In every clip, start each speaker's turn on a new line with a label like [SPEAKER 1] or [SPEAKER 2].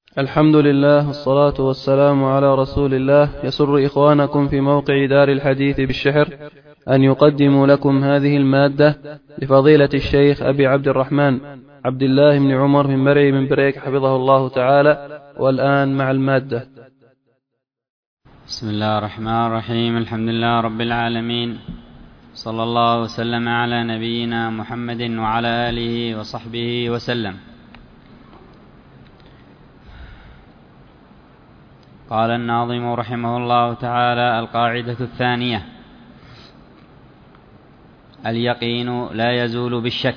[SPEAKER 1] الحمد لله والصلاة والسلام على رسول الله. يسر إخوانكم في موقع دار الحديث بالشحر أن يقدموا لكم هذه المادة لفضيلة الشيخ أبي عبد الرحمن عبد الله بن عمر بن مرعي بن بريك حفظه الله تعالى. والآن مع المادة.
[SPEAKER 2] بسم الله الرحمن الرحيم. الحمد لله رب العالمين، صلى الله وسلم على نبينا محمد وعلى آله وصحبه وسلم. قال الناظم رحمه الله تعالى: القاعدة الثانية: اليقين لا يزول بالشك.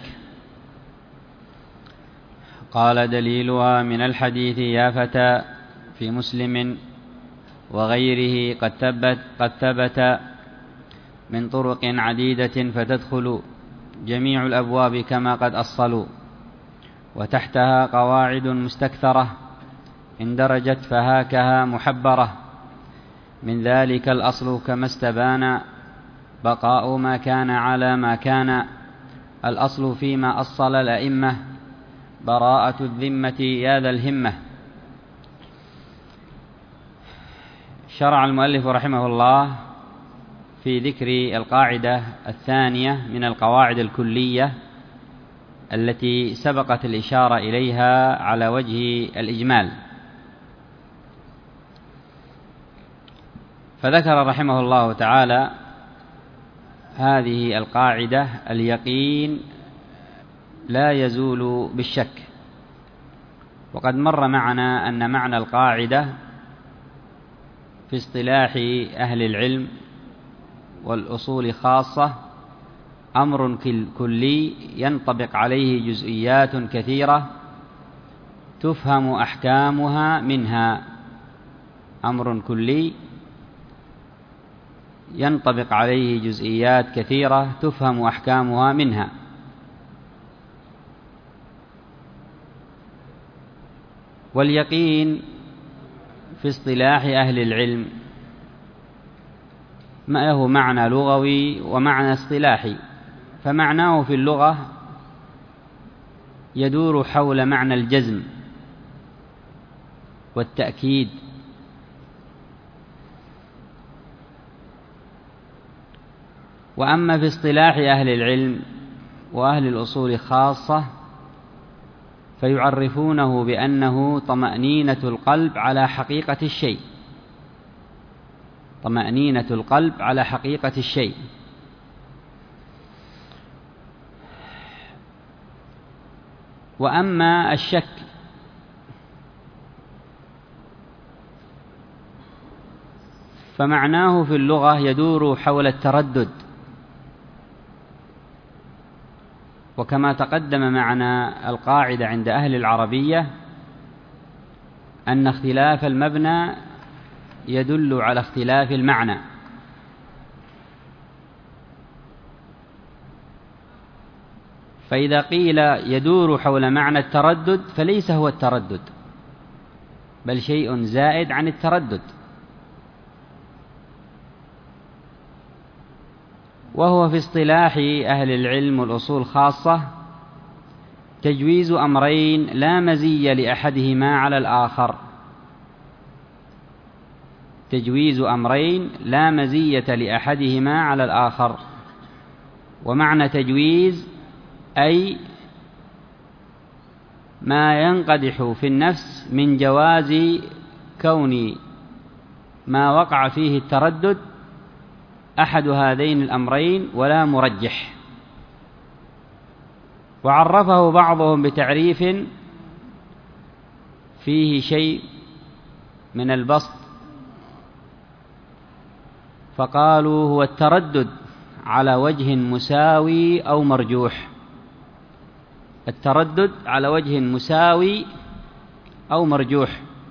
[SPEAKER 2] قال: دليلها من الحديث يا فتى في مسلم وغيره قد ثبت من طرق عديدة، فتدخل جميع الأبواب كما قد أصلوا، وتحتها قواعد مستكثرة إن درجت فهاكها محبرة. من ذلك الأصل كما استبان، بقاء ما كان على ما كان. الأصل فيما أصل الأئمة، براءة الذمة يا ذا الهمة. شرع المؤلف رحمه الله في ذكر القاعدة الثانية من القواعد الكلية التي سبقت الإشارة إليها على وجه الإجمال، فذكر رحمه الله تعالى هذه القاعدة: اليقين لا يزول بالشك. وقد مر معنا أن معنى القاعدة في اصطلاح أهل العلم والأصول خاصة أمر كلي ينطبق عليه جزئيات كثيرة تفهم أحكامها منها. أمر كلي ينطبق عليه جزئيات كثيرة تفهم أحكامها منها. واليقين في اصطلاح أهل العلم ما له معنى لغوي ومعنى اصطلاحي. فمعناه في اللغة يدور حول معنى الجزم والتأكيد، وأما في اصطلاح أهل العلم وأهل الأصول خاصة فيعرفونه بأنه طمأنينة القلب على حقيقة الشيء. طمأنينة القلب على حقيقة الشيء. وأما الشك فمعناه في اللغة يدور حول التردد. وكما تقدم معنا القاعدة عند أهل العربية أن اختلاف المبنى يدل على اختلاف المعنى. فإذا قيل يدور حول معنى التردد فليس هو التردد، بل شيء زائد عن التردد، وهو في اصطلاح أهل العلم والأصول خاصة تجويز أمرين لا مزية لأحدهما على الآخر. تجويز أمرين لا مزية لأحدهما على الآخر. ومعنى تجويز أي ما ينقدح في النفس من جواز كون ما وقع فيه التردد أحد هذين الأمرين ولا مرجح. وعرفه بعضهم بتعريف فيه شيء من البسط، فقالوا هو التردد على وجه مساوي أو مرجوح. التردد على وجه مساوي أو مرجوح.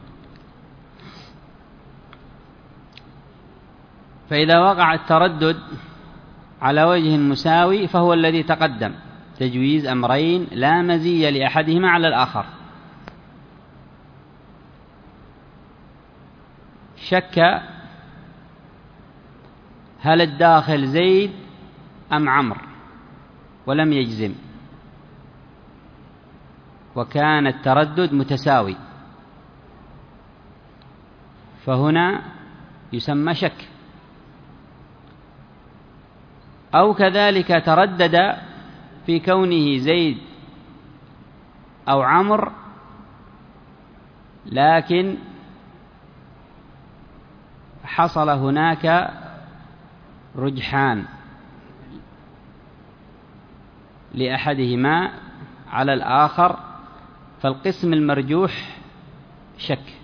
[SPEAKER 2] فإذا وقع التردد على وجه مساوي فهو الذي تقدم، تجويز أمرين لا مزية لأحدهما على الآخر. شك هل الداخل زيد أم عمرو ولم يجزم، وكان التردد متساوي. فهنا يسمى شك. أو كذلك تردد في كونه زيد أو عمرو، لكن حصل هناك رجحان لأحدهما على الآخر، فالقسم المرجوح شك.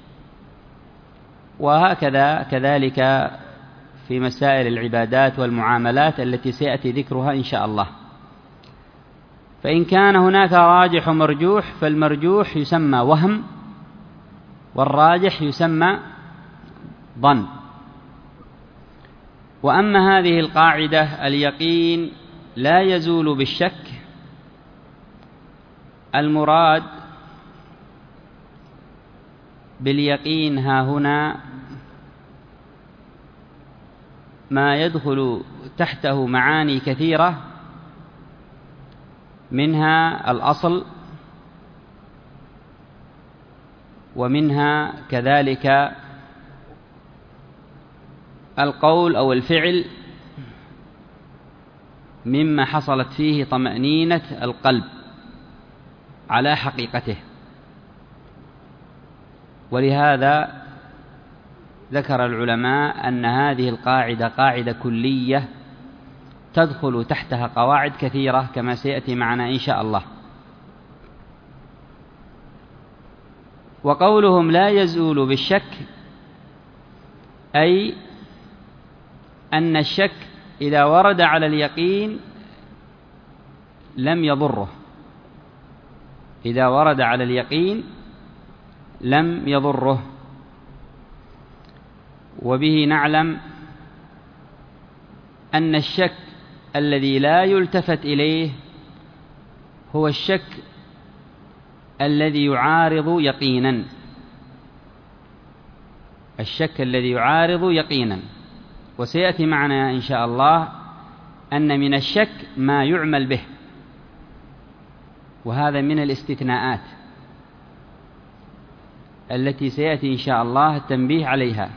[SPEAKER 2] وهكذا كذلك في مسائل العبادات والمعاملات التي سيأتي ذكرها إن شاء الله. فإن كان هناك راجح ومرجوح، فالمرجوح يسمى وهم، والراجح يسمى ظن. وأما هذه القاعدة اليقين لا يزول بالشك، المراد باليقين ها هنا ما يدخل تحته معاني كثيرة، منها الأصل، ومنها كذلك القول أو الفعل مما حصلت فيه طمأنينة القلب على حقيقته. ولهذا ذكر العلماء أن هذه القاعدة قاعدة كلية تدخل تحتها قواعد كثيرة كما سيأتي معنا إن شاء الله. وقولهم لا يزول بالشك، أي أن الشك إذا ورد على اليقين لم يضره، إذا ورد على اليقين لم يضره. وبه نعلم أن الشك الذي لا يلتفت إليه هو الشك الذي يعارض يقينا، الشك الذي يعارض يقينا. وسيأتي معنا إن شاء الله أن من الشك ما يعمل به، وهذا من الاستثناءات التي سيأتي إن شاء الله التنبيه عليها.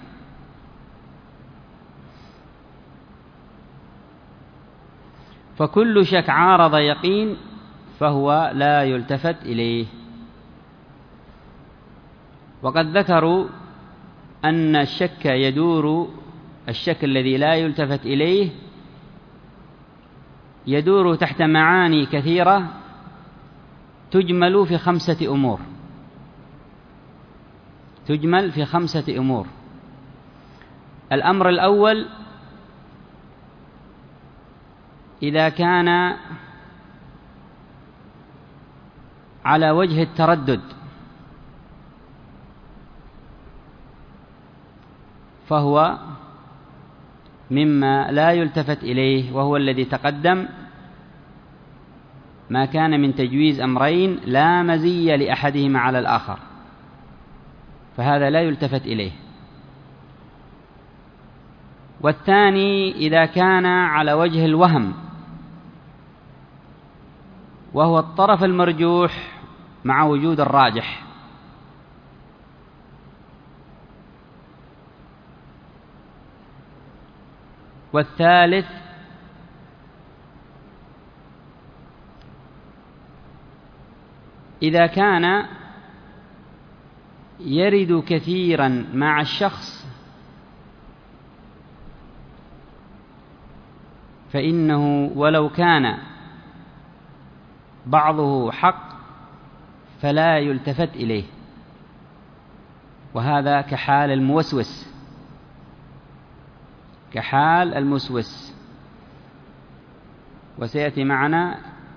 [SPEAKER 2] فكل شك عارض يقين فهو لا يلتفت إليه. وقد ذكروا أن الشك يدور، الشك الذي لا يلتفت إليه يدور تحت معاني كثيرة تجمل في 5 أمور، تجمل في 5 أمور. الأمر الأول: إذا كان على وجه التردد فهو مما لا يلتفت إليه، وهو الذي تقدم، ما كان من تجويز أمرين لا مزية لأحدهما على الآخر، فهذا لا يلتفت إليه. والثاني: إذا كان على وجه الوهم، وهو الطرف المرجوح مع وجود الراجح. والثالث: إذا كان يرد كثيرا مع الشخص فإنه ولو كان بعضه حق فلا يلتفت إليه، وهذا كحال الموسوس، كحال الموسوس. وسيأتي معنا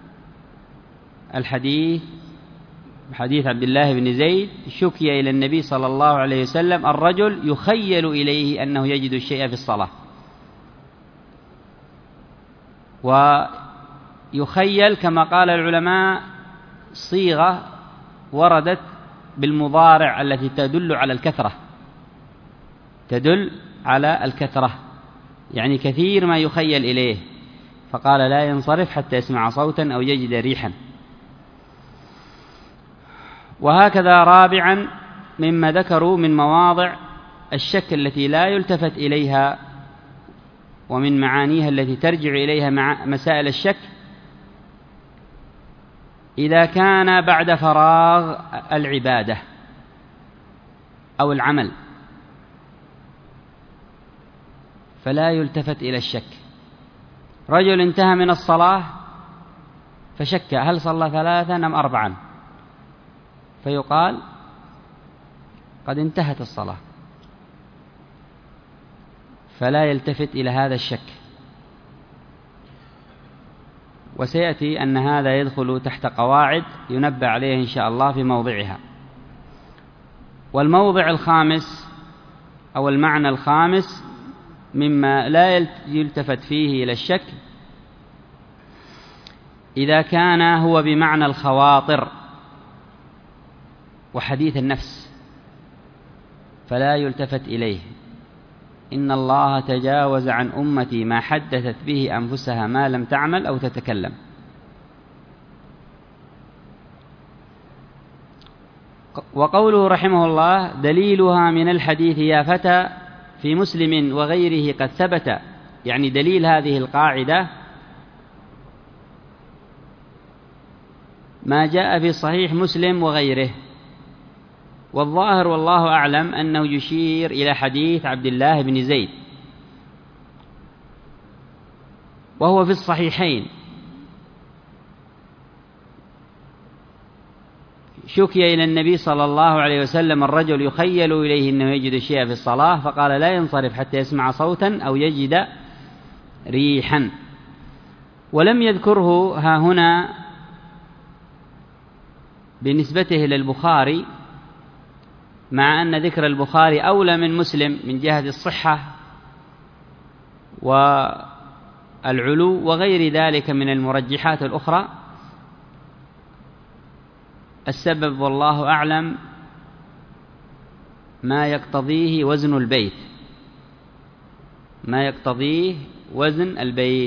[SPEAKER 2] الحديث، حديث عبد الله بن زيد: شكي إلى النبي صلى الله عليه وسلم الرجل يخيل إليه أنه يجد الشيء في الصلاة. ويخيل كما قال العلماء صيغة وردت بالمضارع التي تدل على الكثرة، تدل على الكثرة، يعني كثير ما يخيل إليه، فقال لا ينصرف حتى يسمع صوتا أو يجد ريحا. وهكذا رابعا مما ذكروا من مواضع الشك التي لا يلتفت إليها ومن معانيها التي ترجع إليها مع مسائل الشك إذا كان بعد فراغ العبادة أو العمل فلا يلتفت إلى الشك. رجل انتهى من الصلاة فشك هل صلى 3 أم 4، فيقال قد انتهت الصلاة، فلا يلتفت إلى هذا الشك. وسيأتي أن هذا يدخل تحت قواعد ينبه عليه إن شاء الله في موضعها. والموضع الخامس أو المعنى الخامس مما لا يلتفت فيه إلى الشك إذا كان هو بمعنى الخواطر وحديث النفس فلا يلتفت إليه. إن الله تجاوز عن أمتي ما حدثت به أنفسها ما لم تعمل أو تتكلم. وقوله رحمه الله دليلها من الحديث يا فتى في مسلم وغيره قد ثبت، يعني دليل هذه القاعدة ما جاء في صحيح مسلم وغيره. والظاهر والله أعلم أنه يشير إلى حديث عبد الله بن زيد وهو في الصحيحين. شكي إلى النبي صلى الله عليه وسلم الرجل يخيل إليه أنه يجد شيئا في الصلاة فقال لا ينصرف حتى يسمع صوتا أو يجد ريحا. ولم يذكره ها هنا بنسبته للبخاري، مع أن ذكر البخاري أولى من مسلم من جهة الصحة والعلو وغير ذلك من المرجحات الأخرى. السبب والله أعلم ما يقتضيه وزن البيت، ما يقتضيه وزن البيت.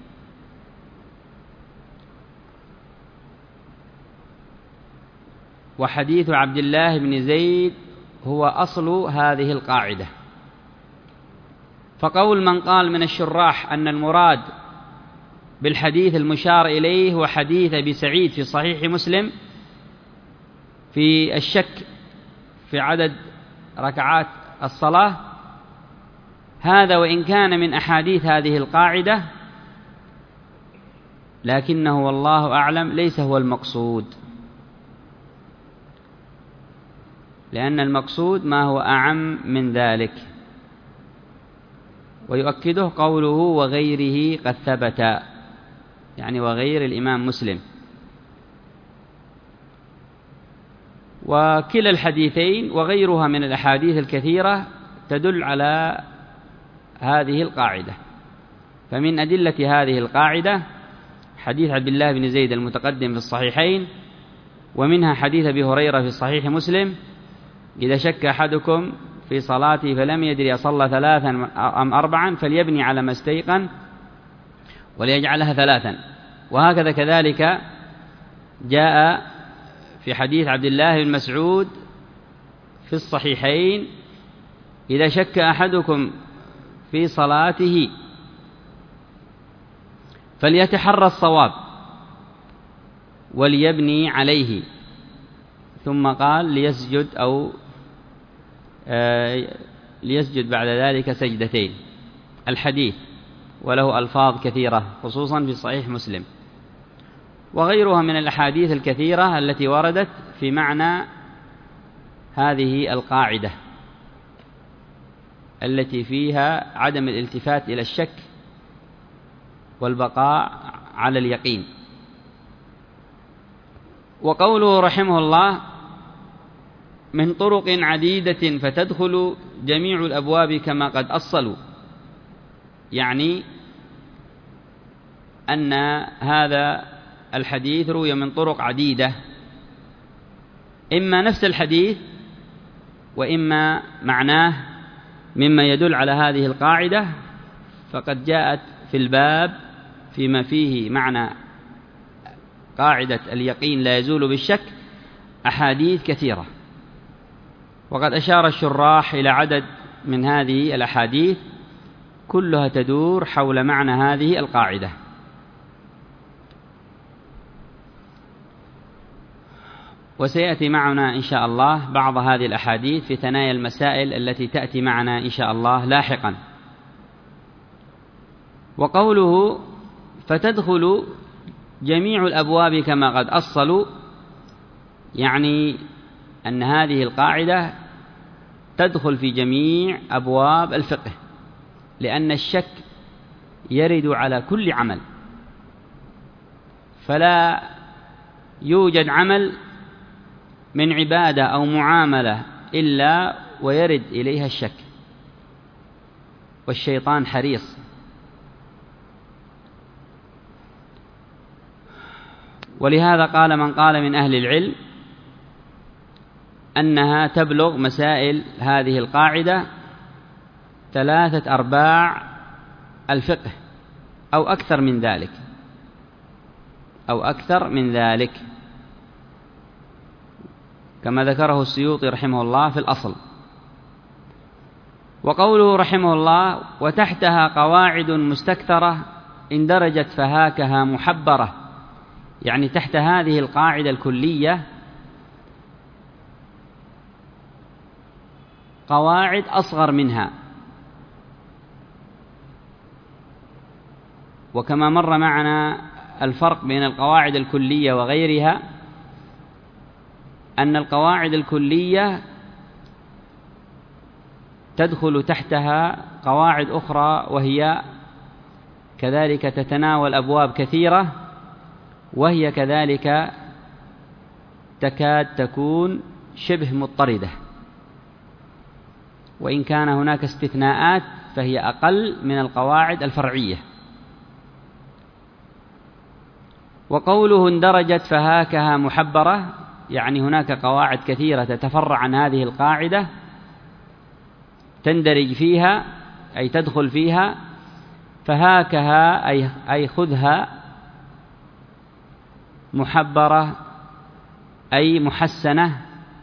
[SPEAKER 2] وحديث عبد الله بن زيد هو أصل هذه القاعدة. فقول من قال من الشراح أن المراد بالحديث المشار إليه هو حديث أبي سعيد في صحيح مسلم في الشك في عدد ركعات الصلاة، هذا وإن كان من أحاديث هذه القاعدة لكنه والله أعلم ليس هو المقصود، لأن المقصود ما هو أعم من ذلك. ويؤكده قوله وغيره قد ثبت، يعني وغير الإمام مسلم. وكلا الحديثين وغيرها من الأحاديث الكثيرة تدل على هذه القاعدة. فمن أدلة هذه القاعدة حديث عبد الله بن زيد المتقدم في الصحيحين، ومنها حديث أبي هريرة في صحيح مسلم إذا شك أحدكم في صلاته فلم يدري أصلى 3 أم 4 فليبني على ما استيقن وليجعلها 3. وهكذا كذلك جاء في حديث عبد الله بن مسعود في الصحيحين إذا شك أحدكم في صلاته فليتحرى الصواب وليبني عليه، ثم قال ليسجد أو ليسجد بعد ذلك سجدتين. الحديث وله ألفاظ كثيرة خصوصا في صحيح مسلم، وغيرها من الأحاديث الكثيرة التي وردت في معنى هذه القاعدة التي فيها عدم الالتفات إلى الشك والبقاء على اليقين. وقوله رحمه الله من طرق عديدة فتدخل جميع الأبواب كما قد أصلوا، يعني أن هذا الحديث روي من طرق عديدة، إما نفس الحديث وإما معناه مما يدل على هذه القاعدة. فقد جاءت في الباب فيما فيه معنى قاعدة اليقين لا يزول بالشك أحاديث كثيرة، وقد أشار الشراح إلى عدد من هذه الأحاديث كلها تدور حول معنى هذه القاعدة. وسيأتي معنا إن شاء الله بعض هذه الأحاديث في ثنايا المسائل التي تأتي معنا إن شاء الله لاحقا. وقوله فتدخل جميع الأبواب كما قد أصلوا، يعني أن هذه القاعدة تدخل في جميع أبواب الفقه، لأن الشك يرد على كل عمل، فلا يوجد عمل من عبادة أو معاملة إلا ويرد إليها الشك، والشيطان حريص. ولهذا قال من قال من أهل العلم أنها تبلغ مسائل هذه القاعدة 3/4 الفقه أو أكثر من ذلك كما ذكره السيوطي رحمه الله في الأصل. وقوله رحمه الله وتحتها قواعد مستكثرة اندرجت فهاكها محبرة، يعني تحت هذه القاعدة الكلية قواعد أصغر منها. وكما مر معنا الفرق بين القواعد الكلية وغيرها، أن القواعد الكلية تدخل تحتها قواعد أخرى وهي كذلك تتناول أبواب كثيرة، وهي كذلك تكاد تكون شبه مضطردة، وإن كان هناك استثناءات فهي أقل من القواعد الفرعية. وقوله اندرجت فهاكها محبرة، يعني هناك قواعد كثيرة تتفرع عن هذه القاعدة تندرج فيها أي تدخل فيها، فهاكها أي خذها، محبرة أي محسنة،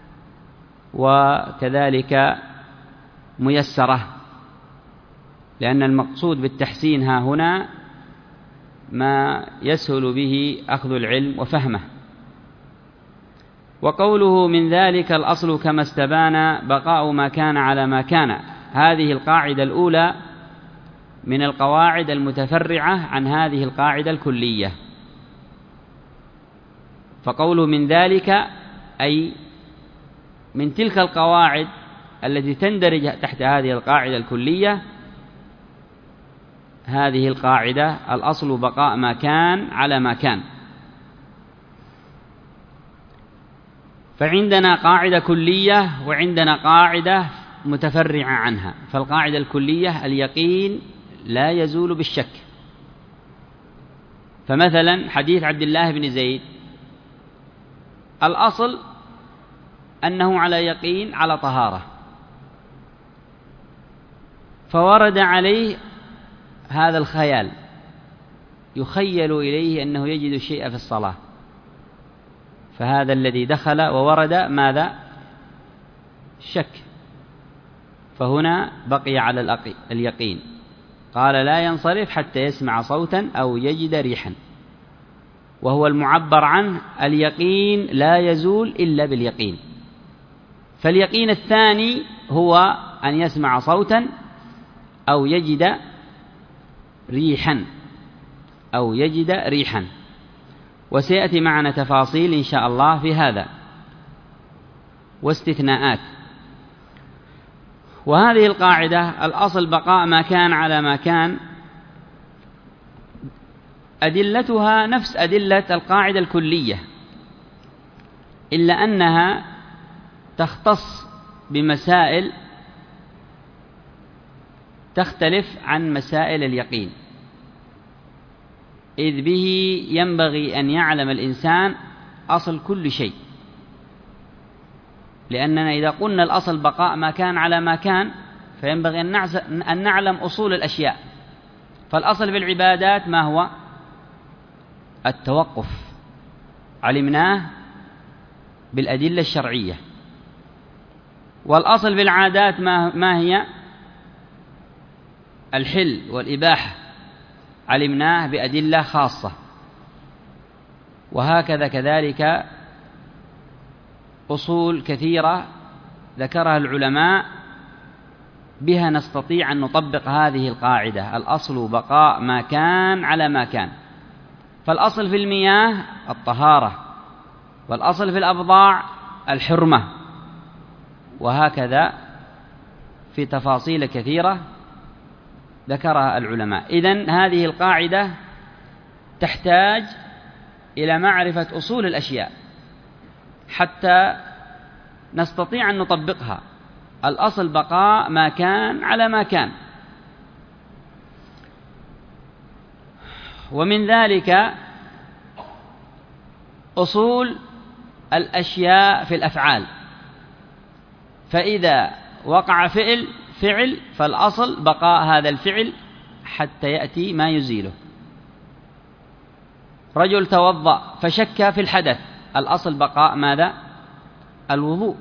[SPEAKER 2] وكذلك ميسرة، لأن المقصود بالتحسين ها هنا ما يسهل به أخذ العلم وفهمه. وقوله من ذلك الأصل كما استبان بقاء ما كان على ما كان، هذه القاعدة الأولى من القواعد المتفرعة عن هذه القاعدة الكلية. فقوله من ذلك أي من تلك القواعد التي تندرج تحت هذه القاعدة الكلية، هذه القاعدة الأصل بقاء ما كان على ما كان. فعندنا قاعدة كلية وعندنا قاعدة متفرعة عنها. فالقاعدة الكلية اليقين لا يزول بالشك. فمثلا حديث عبد الله بن زيد الأصل أنه على يقين على طهارة، فورد عليه هذا الخيال يخيل إليه أنه يجد الشيء في الصلاة، فهذا الذي دخل وورد ماذا؟ شك، فهنا بقي على اليقين. قال لا ينصرف حتى يسمع صوتا أو يجد ريحا، وهو المعبر عنه اليقين لا يزول إلا باليقين. فاليقين الثاني هو أن يسمع صوتا أو يجد ريحا وسيأتي معنا تفاصيل إن شاء الله في هذا واستثناءات. وهذه القاعدة الأصل بقاء ما كان على ما كان، أدلتها نفس أدلة القاعدة الكلية، إلا أنها تختص بمسائل تختلف عن مسائل اليقين، إذ به ينبغي أن يعلم الإنسان أصل كل شيء. لأننا إذا قلنا الأصل بقاء ما كان على ما كان فينبغي أن نعلم أصول الأشياء. فالأصل بالعبادات ما هو؟ التوقف، علمناه بالأدلة الشرعية. والأصل بالعادات ما هي؟ الحل والإباحة علمناه بأدلة خاصة، وهكذا كذلك أصول كثيرة ذكرها العلماء بها نستطيع أن نطبق هذه القاعدة: الأصل بقاء ما كان على ما كان. فالأصل في المياه الطهارة، والأصل في الأبضاع الحرمة، وهكذا في تفاصيل كثيرة ذكرها العلماء. إذن هذه القاعدة تحتاج إلى معرفة أصول الأشياء حتى نستطيع أن نطبقها. الأصل بقاء ما كان على ما كان. ومن ذلك أصول الأشياء في الأفعال، فإذا وقع فعل فالأصل بقاء هذا الفعل حتى يأتي ما يزيله. رجل توضأ فشك في الحدث، الأصل بقاء ماذا؟ الوضوء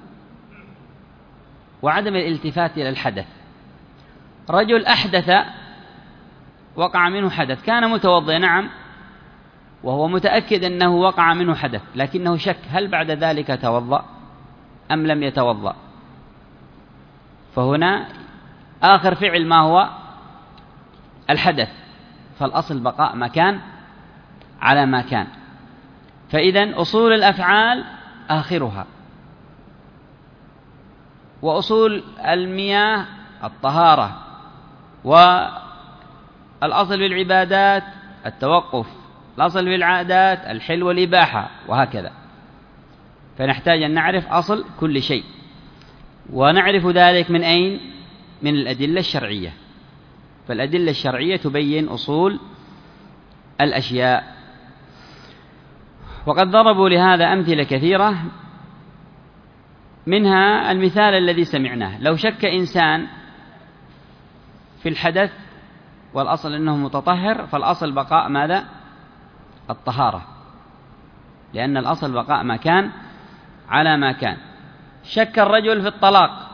[SPEAKER 2] وعدم الالتفات إلى الحدث. رجل أحدث، وقع منه حدث، كان متوضئ نعم وهو متأكد أنه وقع منه حدث، لكنه شك هل بعد ذلك توضأ أم لم يتوضأ. فهنا آخر فعل ما هو؟ الحدث، فالأصل بقاء ما كان على ما كان. فإذن أصول الأفعال آخرها، وأصول المياه الطهارة، والأصل في العبادات التوقف، الأصل في العادات الحل والإباحة، وهكذا. فنحتاج أن نعرف أصل كل شيء، ونعرف ذلك من أين؟ من الأدلة الشرعية. فالأدلة الشرعية تبين أصول الأشياء. وقد ضربوا لهذا أمثلة كثيرة، منها المثال الذي سمعناه: لو شك إنسان في الحدث والأصل أنه متطهر، فالأصل بقاء ماذا؟ الطهارة، لأن الأصل بقاء ما كان على ما كان. شك الرجل في الطلاق،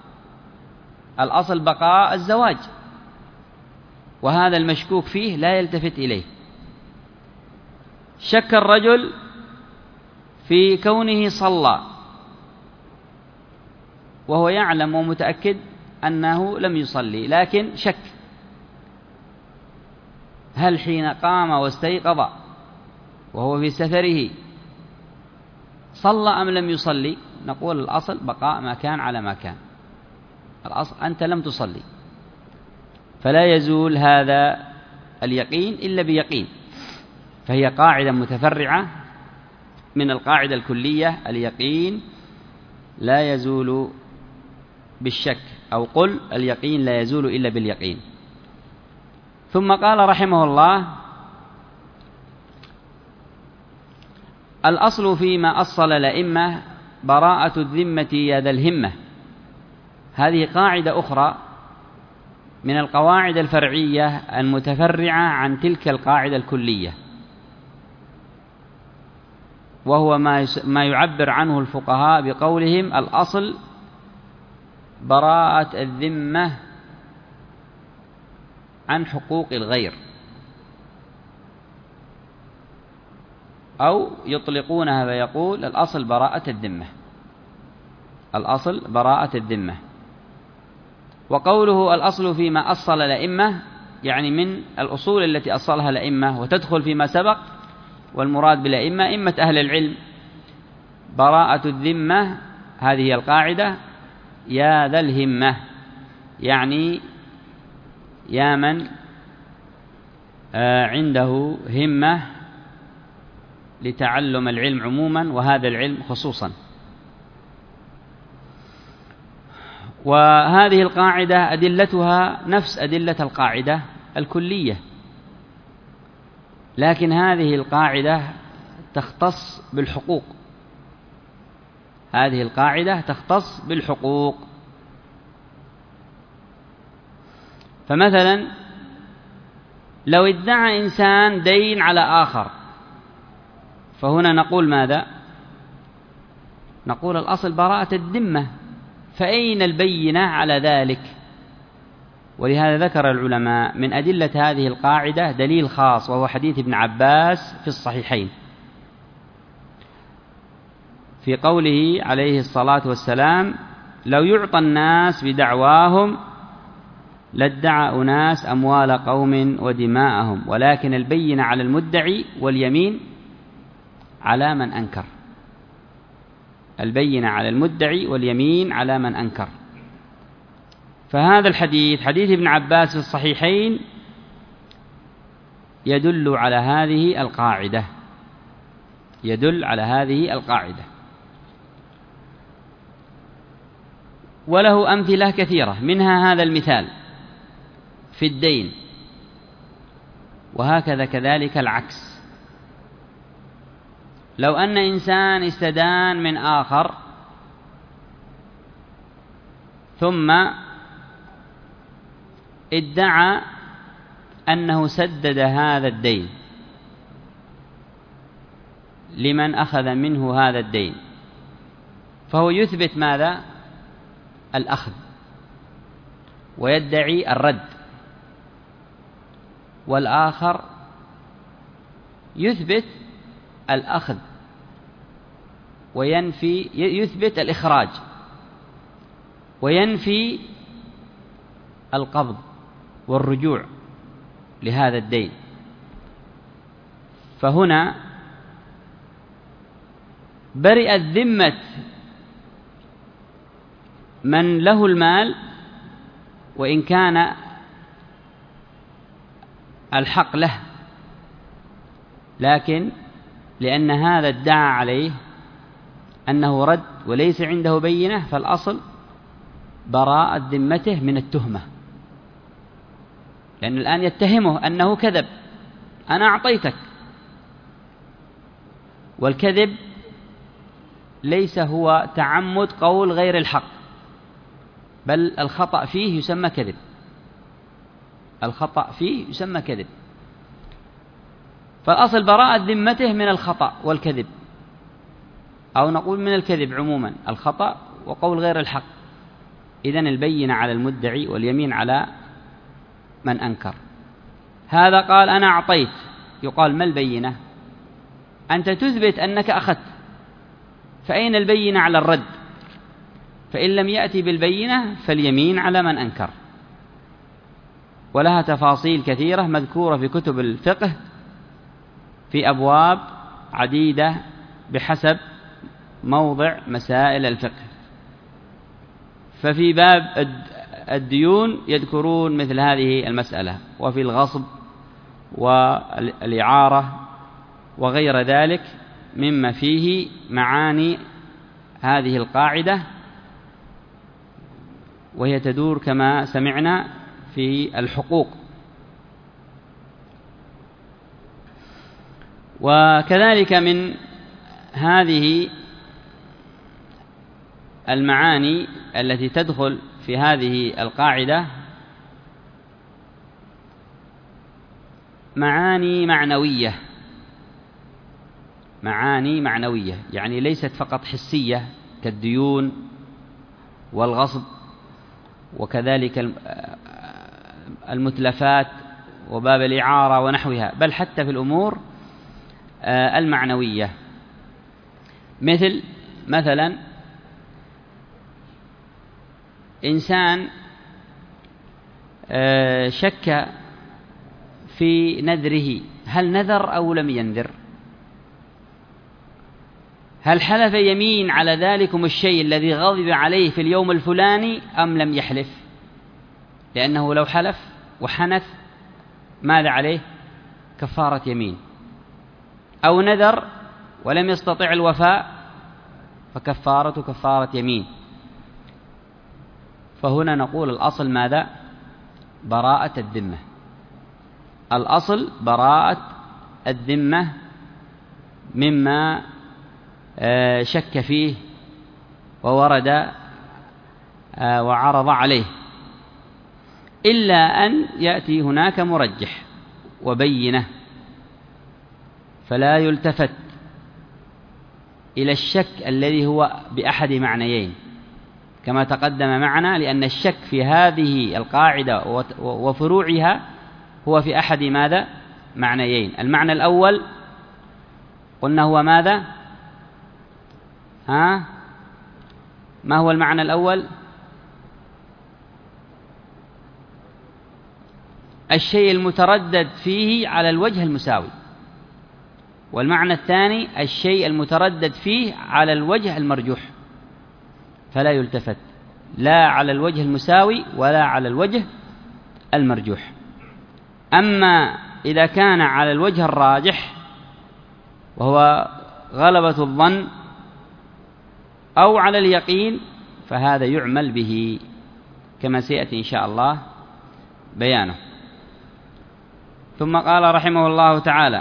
[SPEAKER 2] الأصل بقاء الزواج، وهذا المشكوك فيه لا يلتفت إليه. شك الرجل في كونه صلى وهو يعلم ومتأكد أنه لم يصلي، لكن شك هل حين قام واستيقظ وهو في سفره صلى أم لم يصلي؟ نقول الأصل بقاء ما كان على ما كان. الأصل أنت لم تصلي، فلا يزول هذا اليقين إلا بيقين. فهي قاعدة متفرعة من القاعدة الكلية: اليقين لا يزول بالشك، أو قل اليقين لا يزول إلا باليقين. ثم قال رحمه الله: الأصل فيما أصل الأئمة براءة الذمة يا ذا الهمة. هذه قاعدة أخرى من القواعد الفرعية المتفرعة عن تلك القاعدة الكلية، وهو ما يعبر عنه الفقهاء بقولهم: الأصل براءة الذمة عن حقوق الغير، أو يطلقونها فيقول الأصل براءة الذمة. الأصل براءة الذمة. وقوله الأصل فيما أصل الأئمة يعني من الأصول التي أصلها الأئمة، وتدخل فيما سبق، والمراد بالأئمة أئمة أهل العلم. براءة الذمة هذه هي القاعدة: يا ذا الهمة، يعني يا من عنده همة لتعلم العلم عموما وهذا العلم خصوصا. وهذه القاعدة أدلتها نفس أدلة القاعدة الكلية، لكن هذه القاعدة تختص بالحقوق. هذه القاعدة تختص بالحقوق. فمثلا لو ادعى إنسان دين على آخر، فهنا نقول ماذا؟ نقول الأصل براءة الذمة. فأين البينة على ذلك؟ ولهذا ذكر العلماء من أدلة هذه القاعدة دليل خاص، وهو حديث ابن عباس في الصحيحين في قوله عليه الصلاة والسلام: لو يعطى الناس بدعواهم لادعى أناس أموال قوم ودماءهم، ولكن البينة على المدعي واليمين على من أنكر. البينة على المدعي واليمين على من أنكر. فهذا الحديث، حديث ابن عباس في الصحيحين، يدل على هذه القاعدة، يدل على هذه القاعدة. وله أمثلة كثيرة، منها هذا المثال في الدين، وهكذا كذلك العكس. لو أن إنسان استدان من آخر ثم ادعى أنه سدد هذا الدين لمن أخذ منه هذا الدين، فهو يثبت ماذا؟ الأخذ، ويدعي الرد، والآخر يثبت الأخذ وينفي، يثبت الإخراج وينفي القبض والرجوع لهذا الدين. فهنا برئت ذمة من له المال، وإن كان الحق له، لكن لأن هذا ادعى عليه أنه رد وليس عنده بينة، فالأصل براءة ذمته من التهمة، لأن الآن يتهمه أنه كذب، أنا أعطيتك. والكذب ليس هو تعمد قول غير الحق، بل الخطأ فيه يسمى كذب، الخطأ فيه يسمى كذب. فالأصل براءة ذمته من الخطأ والكذب، أو نقول من الكذب عموما، الخطأ وقول غير الحق. إذن البينة على المدعي واليمين على من أنكر. هذا قال أنا أعطيت، يقال ما البينة؟ أنت تثبت أنك أخذت، فأين البينة على الرد؟ فإن لم يأتي بالبينة فاليمين على من أنكر. ولها تفاصيل كثيرة مذكورة في كتب الفقه في أبواب عديدة بحسب موضع مسائل الفقه. ففي باب الديون يذكرون مثل هذه المسألة، وفي الغصب والإعارة وغير ذلك مما فيه معاني هذه القاعدة، وهي تدور كما سمعنا في الحقوق. وكذلك من هذه المعاني التي تدخل في هذه القاعدة معاني معنوية، معاني معنوية، يعني ليست فقط حسية كالديون والغصب وكذلك المتلفات وباب الإعارة ونحوها، بل حتى في الأمور المعنوية. مثلا إنسان شك في نذره، هل نذر أو لم ينذر؟ هل حلف يمين على ذلكم الشيء الذي غضب عليه في اليوم الفلاني أم لم يحلف؟ لأنه لو حلف وحنث ماذا عليه؟ كفارة يمين. أو نذر ولم يستطع الوفاء فكفارة كفارة يمين. فهنا نقول الأصل ماذا؟ براءة الذمة. الأصل براءة الذمة مما شك فيه وورد وعرض عليه، إلا أن يأتي هناك مرجح وبينة، فلا يلتفت إلى الشك الذي هو بأحد معنيين كما تقدم معنا، لأن الشك في هذه القاعدة وفروعها هو في أحد ماذا؟ معنيين. المعنى الأول قلنا هو ماذا؟ ما هو المعنى الأول؟ الشيء المتردد فيه على الوجه المساوي. والمعنى الثاني الشيء المتردد فيه على الوجه المرجوح، فلا يلتفت لا على الوجه المساوي ولا على الوجه المرجوح. أما إذا كان على الوجه الراجح وهو غلبة الظن أو على اليقين فهذا يعمل به كما سيأتي إن شاء الله بيانه. ثم قال رحمه الله تعالى: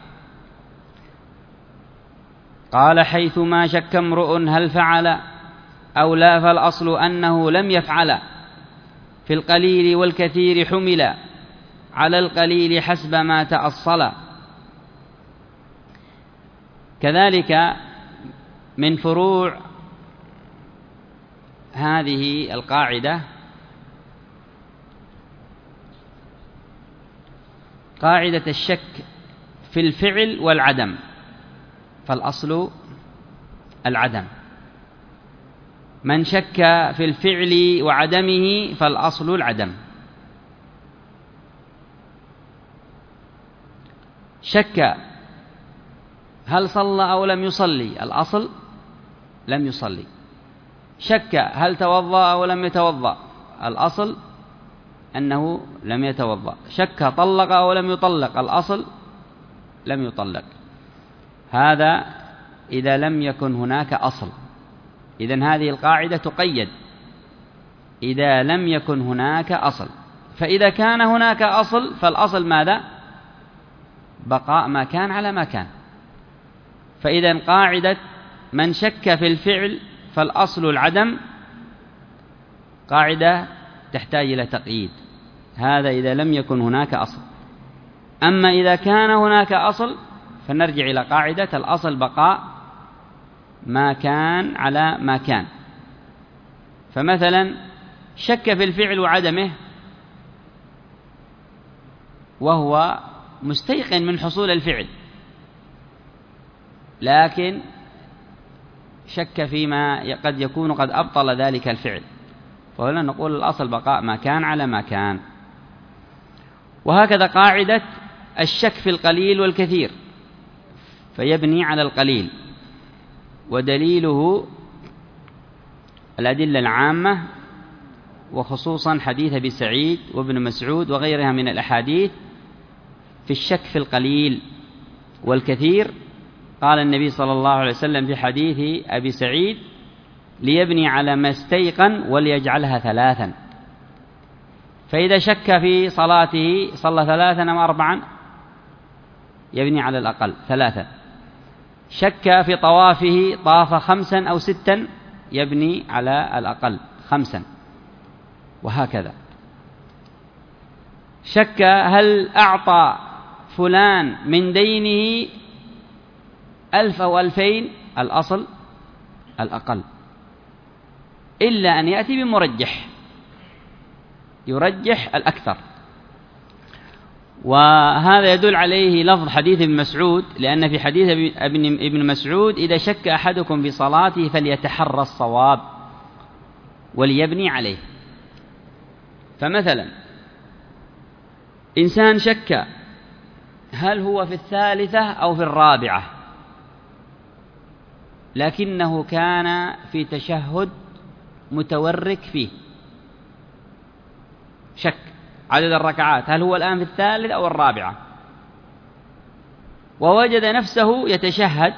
[SPEAKER 2] قال: حيثما شك امرؤ هل فعل أو لا فالأصل أنه لم يفعل، في القليل والكثير حمل، على القليل حسب ما تأصل. كذلك من فروع هذه القاعدة قاعدة الشك في الفعل والعدم، فالأصل العدم. من شك في الفعل وعدمه فالأصل العدم. شك هل صلى أو لم يصلي، الأصل لم يصلي. شك هل توضأ أو لم يتوضأ، الأصل أنه لم يتوضأ. شك طلق أو لم يطلق، الأصل لم يطلق. هذا إذا لم يكن هناك أصل. إذن هذه القاعدة تقيد إذا لم يكن هناك أصل. فإذا كان هناك أصل فالأصل ماذا؟ بقاء ما كان على ما كان. فإذا قاعدة من شك في الفعل فالأصل العدم قاعدة تحتاج إلى تقييد. هذا إذا لم يكن هناك أصل. أما إذا كان هناك أصل فنرجع إلى قاعدة الأصل بقاء ما كان على ما كان. فمثلا شك في الفعل وعدمه وهو مستيقن من حصول الفعل، لكن شك فيما قد يكون قد أبطل ذلك الفعل، فهنا نقول الأصل بقاء ما كان على ما كان. وهكذا قاعدة الشك في القليل والكثير، فيبني على القليل، ودليله الأدلة العامة وخصوصا حديث أبي سعيد وابن مسعود وغيرها من الأحاديث في الشك في القليل والكثير. قال النبي صلى الله عليه وسلم في حديث أبي سعيد: ليبني على ما استيقن وليجعلها ثلاثا. فإذا شك في صلاته صلى ثلاثا أم أربعا يبني على الأقل ثلاثا. شك في طوافه طاف خمسا أو ستا يبني على الأقل خمسا، وهكذا. شك هل أعطى فلان من دينه 1000 أو 2000، الأصل الأقل، إلا أن يأتي بمرجح يرجح الأكثر. وهذا يدل عليه لفظ حديث ابن مسعود، لأن في حديث ابن مسعود: إذا شك أحدكم في صلاته فليتحرى الصواب وليبني عليه. فمثلا إنسان شك هل هو في الثالثة أو في الرابعة، لكنه كان في تشهد متورك فيه، شك عدد الركعات هل هو الآن في الثالثة أو الرابعة، ووجد نفسه يتشهد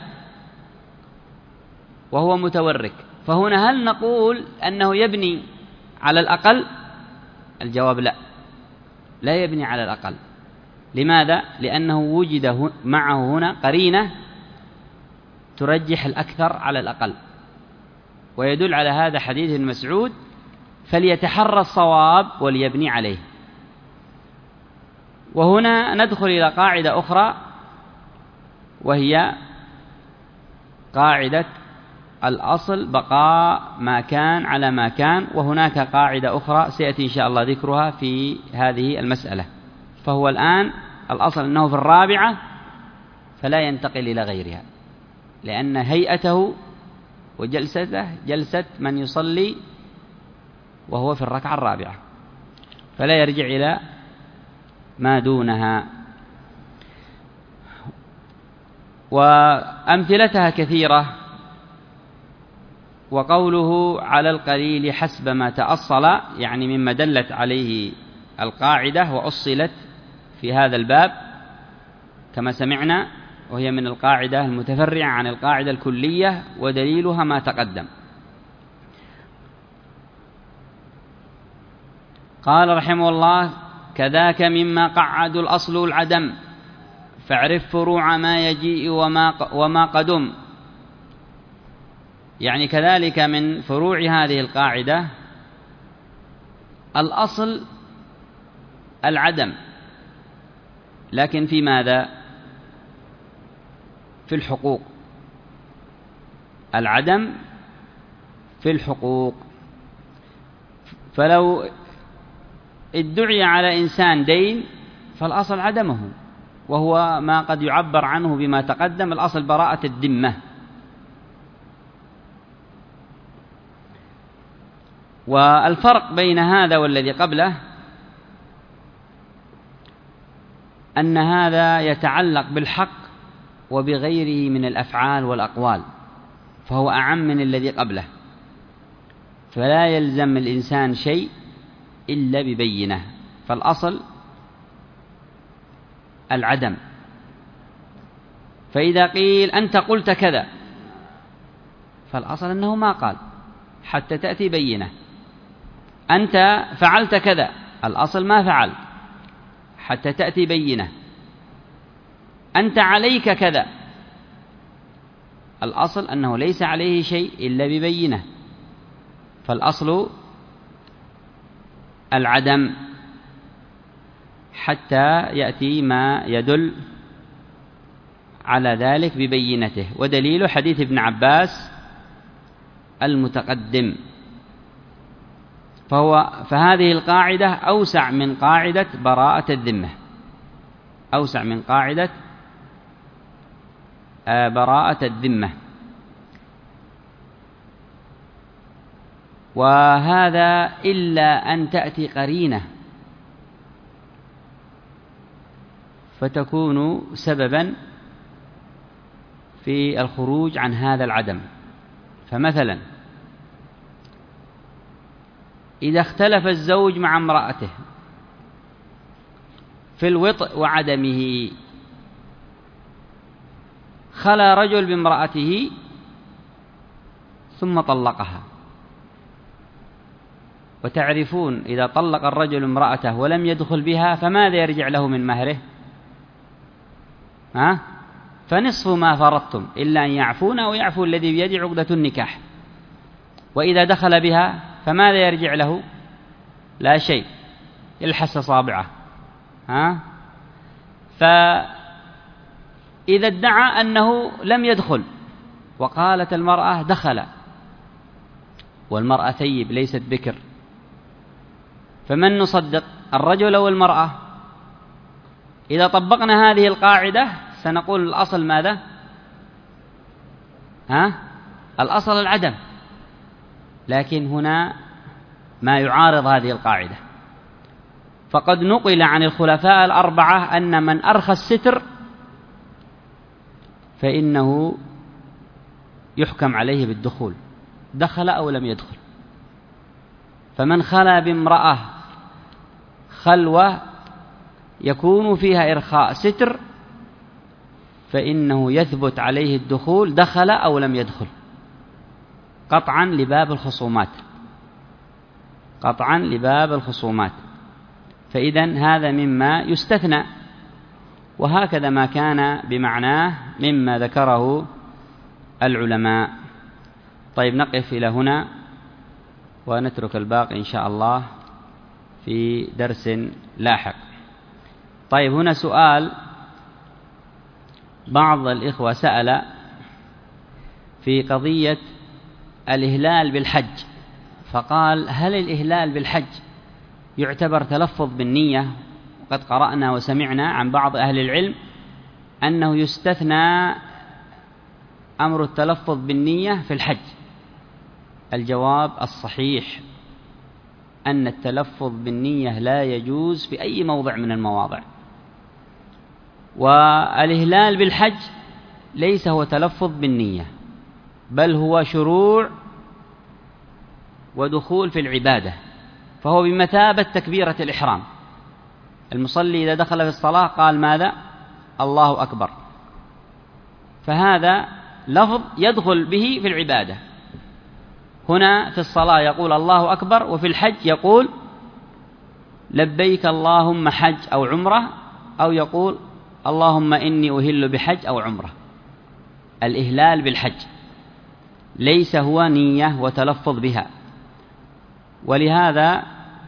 [SPEAKER 2] وهو متورك، فهنا هل نقول أنه يبني على الأقل؟ الجواب لا، لا يبني على الأقل. لماذا؟ لأنه وجد معه هنا قرينة ترجح الأكثر على الأقل. ويدل على هذا حديث ابن مسعود: فليتحرى الصواب وليبني عليه. وهنا ندخل إلى قاعدة أخرى، وهي قاعدة الأصل بقاء ما كان على ما كان، وهناك قاعدة أخرى سيأتي إن شاء الله ذكرها في هذه المسألة. فهو الآن الأصل أنه في الرابعة فلا ينتقل إلى غيرها، لأن هيئته وجلسته جلسة من يصلي وهو في الركعة الرابعة، فلا يرجع إلى ما دونها. وأمثلتها كثيرة. وقوله على القليل حسب ما تأصل، يعني مما دلت عليه القاعدة وأصلت في هذا الباب كما سمعنا، وهي من القاعدة المتفرعة عن القاعدة الكلية، ودليلها ما تقدم. قال رحمه الله: كذاك مما قعد الأصل العدم، فاعرف فروع ما يجيء وما قدم. يعني كذلك من فروع هذه القاعدة الأصل العدم، لكن في ماذا؟ في الحقوق. العدم في الحقوق. فلو ادعي على إنسان دين فالأصل عدمه، وهو ما قد يعبر عنه بما تقدم، الأصل براءة الذمة. والفرق بين هذا والذي قبله أن هذا يتعلق بالحق وبغيره من الأفعال والأقوال، فهو أعم من الذي قبله، فلا يلزم الإنسان شيء إلا ببينة. فالأصل العدم. فإذا قيل أنت قلت كذا، فالأصل أنه ما قال حتى تأتي بينة. أنت فعلت كذا، الأصل ما فعل حتى تأتي بينة. أنت عليك كذا، الأصل أنه ليس عليه شيء إلا ببينة. فالأصل العدم حتى يأتي ما يدل على ذلك ببينته. ودليل حديث ابن عباس المتقدم. فهذه القاعدة أوسع من قاعدة براءة الذمة، أوسع من قاعدة براءة الذمة. وهذا إلا أن تأتي قرينة فتكون سببا في الخروج عن هذا العدم. فمثلا إذا اختلف الزوج مع امرأته في الوطء وعدمه، خلا رجل بامرأته ثم طلقها، وتعرفون إذا طلق الرجل امرأته ولم يدخل بها فماذا يرجع له من مهره؟ فنصف ما فرضتم إلا أن يعفون أو يعفو الذي بيده عقدة النكاح. وإذا دخل بها فماذا يرجع له؟ لا شيء، يلحس صابعه. فإذا ادعى أنه لم يدخل وقالت المرأة دخل، والمرأة ثيب ليست بكر، فمن نصدق، الرجل أو المرأة؟ إذا طبقنا هذه القاعدة سنقول الأصل ماذا؟ الأصل العدم. لكن هنا ما يعارض هذه القاعدة. فقد نقل عن الخلفاء الأربعة أن من أرخى الستر فإنه يحكم عليه بالدخول، دخل أو لم يدخل. فمن خلا بامرأة خلوة يكون فيها إرخاء ستر فإنه يثبت عليه الدخول، دخل أو لم يدخل، قطعا لباب الخصومات، قطعا لباب الخصومات. فإذن هذا مما يستثنى، وهكذا ما كان بمعناه مما ذكره العلماء. طيب، نقف إلى هنا ونترك الباقي إن شاء الله في درس لاحق. طيب، هنا سؤال. بعض الإخوة سأل في قضية الإهلال بالحج، فقال: هل الإهلال بالحج يعتبر تلفظ بالنية؟ وقد قرأنا وسمعنا عن بعض أهل العلم أنه يستثنى أمر التلفظ بالنية في الحج. الجواب الصحيح أن التلفظ بالنية لا يجوز في أي موضع من المواضع، والإهلال بالحج ليس هو تلفظ بالنية، بل هو شروع ودخول في العبادة، فهو بمثابة تكبيرة الإحرام. المصلي إذا دخل في الصلاة قال ماذا؟ الله أكبر، فهذا لفظ يدخل به في العبادة. هنا في الصلاة يقول الله أكبر، وفي الحج يقول لبيك اللهم حج أو عمرة، أو يقول اللهم إني أهل بحج أو عمرة. الإهلال بالحج ليس هو نية وتلفظ بها. ولهذا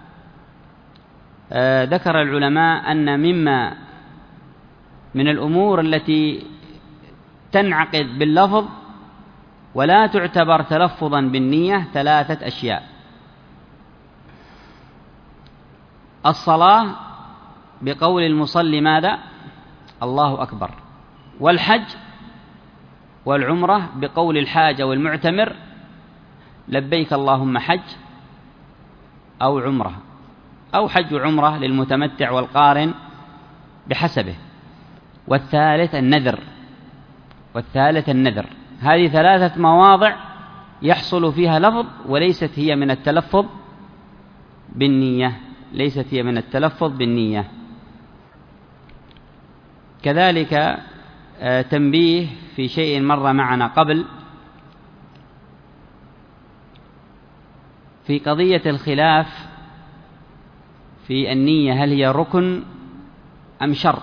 [SPEAKER 2] ذكر العلماء أن مما من الأمور التي تنعقد باللفظ ولا تعتبر تلفظا بالنية 3 أشياء: الصلاة بقول المصلي ماذا؟ الله أكبر، والحج والعمرة بقول الحاج والمعتمر لبيك اللهم حج أو عمرة، أو حج وعمرة للمتمتع والقارن بحسبه. والثالث النذر. هذه 3 مواضع يحصل فيها لفظ وليست هي من التلفظ بالنية. كذلك تنبيه في شيء مر معنا قبل في قضية الخلاف في النية، هل هي ركن أم شرط؟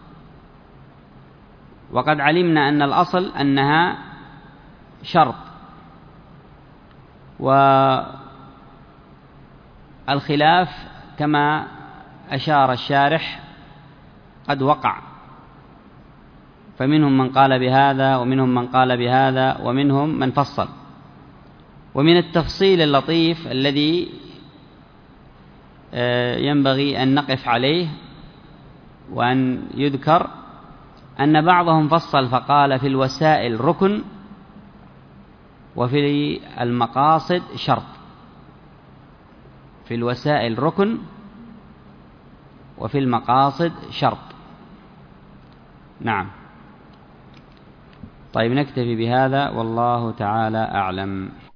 [SPEAKER 2] وقد علمنا أن الأصل أنها شرط، والخلاف كما أشار الشارح قد وقع، فمنهم من قال بهذا ومنهم من قال بهذا ومنهم من فصل. ومن التفصيل اللطيف الذي ينبغي أن نقف عليه وأن يذكر أن بعضهم فصل فقال في الوسائل ركن، وفي المقاصد شرط. في الوسائل ركن، وفي المقاصد شرط. نعم. طيب، نكتفي بهذا والله تعالى أعلم.